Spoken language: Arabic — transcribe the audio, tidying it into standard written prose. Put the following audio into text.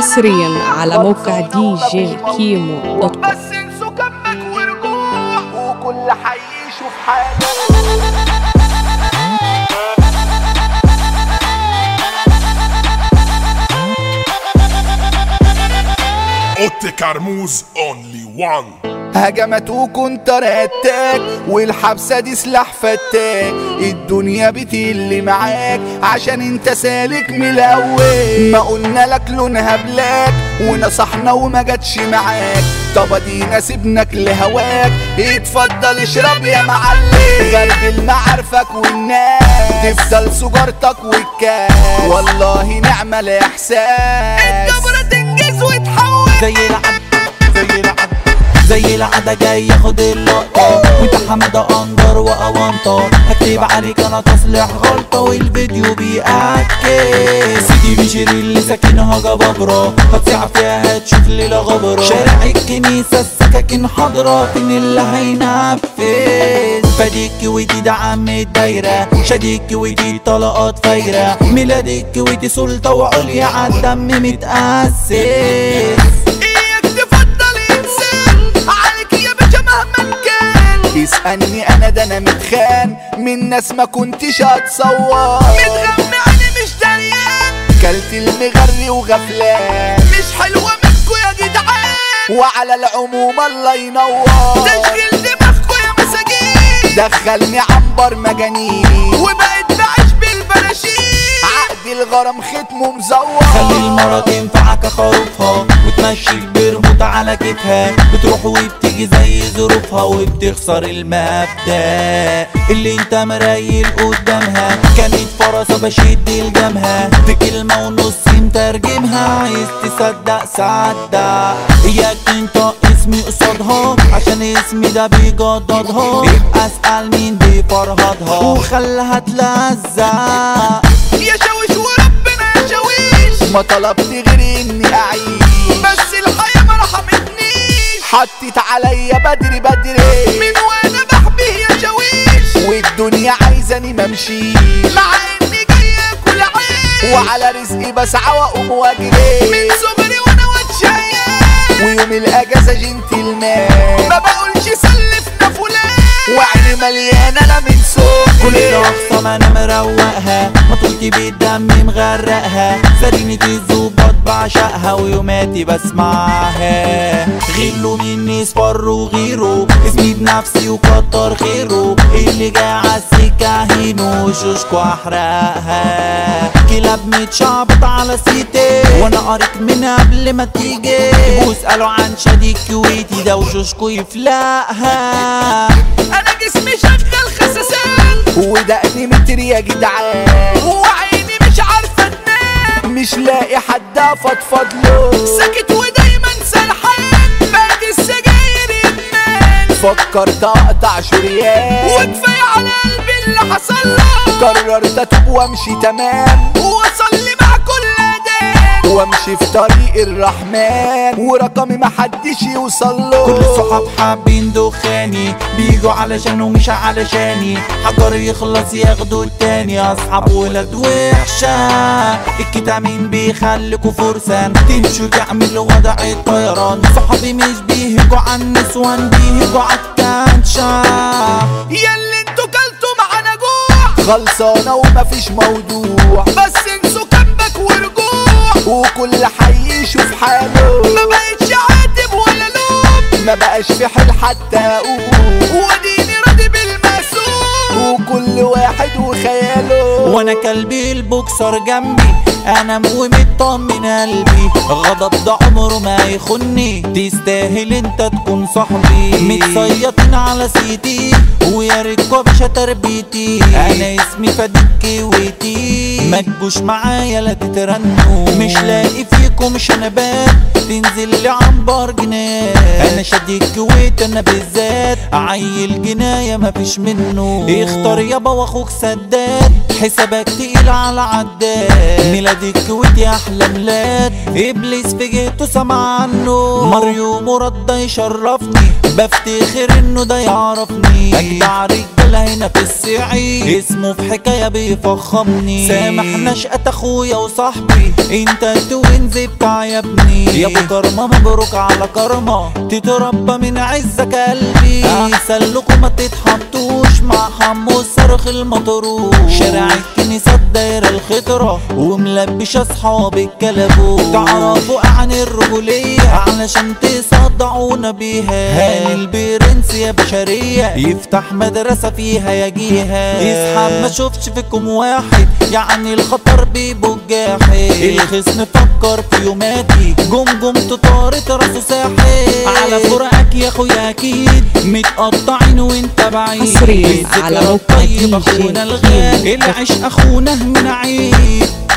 حصريا على موقع دي جي كيمو دوت كوم. بس انسوا كمك ورجوع وكل حي يشوف حاله. اوتي كرموز اونلي وان. هجمت وكنت رهتك والحبسة دي سلاح فتاك. الدنيا بتقل معاك عشان انت سالك من الاول. ما قلنا لك لونها بلاك ونصحنا وما جاتش معاك. طب ادينا سيبناك لهواك. اتفضل اشرب يا معلم. غربل معارفك والناس تفضل سجارتك والكاس. والله نعمة الاحساس. الدبرة تنجز وتحول زي العادة جاي ياخد اللقطة وانت حمادة اندر واونطة. هكتب عليك انا تصليح غلطة والفيديو بيأكد. سيدي بشير اللي ساكنها جبابرة هتصيع فيها هتشوف ليلة غبرة. شارع الكنيسة السكاكين حضرة فين اللي هينفذ. فاديك ودي دعم الدايرة شاديك ودي طلقات فايرة. ميلادك ودي سلطة وعليا عالدم متأسس. اسألني انا ده انا متخان من ناس ما كنتش هتصور. متغمى انا مش دريان كلت المغري وغفلان. مش حلوة منكو يا جدعان وعلى العموم الله ينور. تشغيل دماغكو يا مساجين دخلني عنبر مجانين وبقيت بعيش بالبراشين. عقد الغرام ختمه مزور. خلي المرة تنفعك خروفها وتمشي البرموت على كتفها. بتروح وبتيجي زي ظروفها وبتخسر المبدأ اللي انت مرايل قدامها. كانت فرصة بشد الجمها دي كلمة ونص مترجمها. عايز تصدق صدق اياك تنطق اسمي قصادها عشان اسمي ده بيجددها. يبقى اسأل مين بيفرهدها وخلها تلزق. يا شاويش وربنا يا شاويش ما طلبت غير اني اعيش. بس الحياة ما رحمتنيش حطت عليا بدري من وانا بحبيه يا شاويش. والدنيا عايزاني ممشيش مع اني جاي اكل عيش. وعلى رزقي بسعى واقوم واجري من صغري وانا واتشيش. ويوم الاجازة جنتلمان ما بقولش سلفنا فلان. وعيني مليانة انا من صغري. كل الاخصام انا مروقها مطولتي بالدم مغرقها. سريني الظباط بعشقها ويوماتي بسمعها. غلوا مني صفر وغيره اسمي بنفسي وكتر خيره. اللي جاي عالسكة هينو وشوشكو احرقها. كلاب متشعبط على سيتي وانا قارك من قبل ما تيجي. واسألوا عن شادي كويتي ده وشوشكو يفلقها. انا جسمي شغال خساسان ودقني متر يا جدعان. وعيني مش عارفة تنام مش لاقي حد افضفضله. ساكت ودايما سرحان بعد السجاير يدمان. فكرت اقطع شريان وكفاية على قلبي اللي حصله. قررت اتوب وامشي تمام واصلي مع كل اذان. وامشي في طريق الرحمن ورقمي محدش يوصله. كل الصحاب حابين دخاني بيجوا علشانه مش علشاني. حجر يخلص ياخدوا التاني. اصحاب ولاد وحشة الكتامين بيخليكوا فرسان. تمشوا تعملوا وضع الطيران. صحابي مش بيهجوا عن النسوان بيهجوا عالكانشا. ياللي انتوا كلتوا معانا جوع خلصانة ومفيش موضوع. بس انسوا كمك ورجوع وكل حي يشوف حاله. ما بقتش عاتب ولا لوم ما بقاش في حل حتى اقوم. واديني راضي بالمسؤول وكل واحد وخياله. وانا كلبي البوكسر جنبي انا ومطمن قلبي. غضب ده عمره ما يخني تستاهل انت تكون صاحبي. متصيطين على سيدي ويا ريتكوا باشا تربيتي. انا اسمي فاديك كويتي ما تجوش معايا لا تترنوا. مش لاقي فيكم شنبات تنزل لي عنبر جنان. انا شاديك كويت انا بالذات عيل جناية مفيش منه. اختار يابا واخوك سداد حسابك تقيل على عداد. ميلادك كويتي احلى ميلاد ابليس في جيته سمع عنه. ماريو مراد ده يشرفني بفتخر انه ده يعرفني. اجدع رجاله هنا في الصعيد اسمه في حكايه بيفخمني. سامح نشأة اخويا وصاحبي انت التوينز بتاع يا ابني. يا ابو كرمه مبروك على كرمه تتربى من عزك قلبي. احسن لكم ما تتحطوش مع حمو صرخ المطروش. شارع الكنيسة دايرة الخضرة وملبش اصحاب الكلبوش. تعرفوا عن الرجولية علشان تصدعونا بيها. هاني البرنس يا بشرية يفتح مدرسة فيها يجيها. يسحب ما شوفش فيكم واحد يعني الخطر بيبقى جاحد. الخصم فكر في يوماتي جمجم تطارت راسه ساحل. على فراقك يا اخويا اكيد متقطعين وانت بعيد. حصريا على موقع طيب اخونا الغالي العيش اخونا من عيد.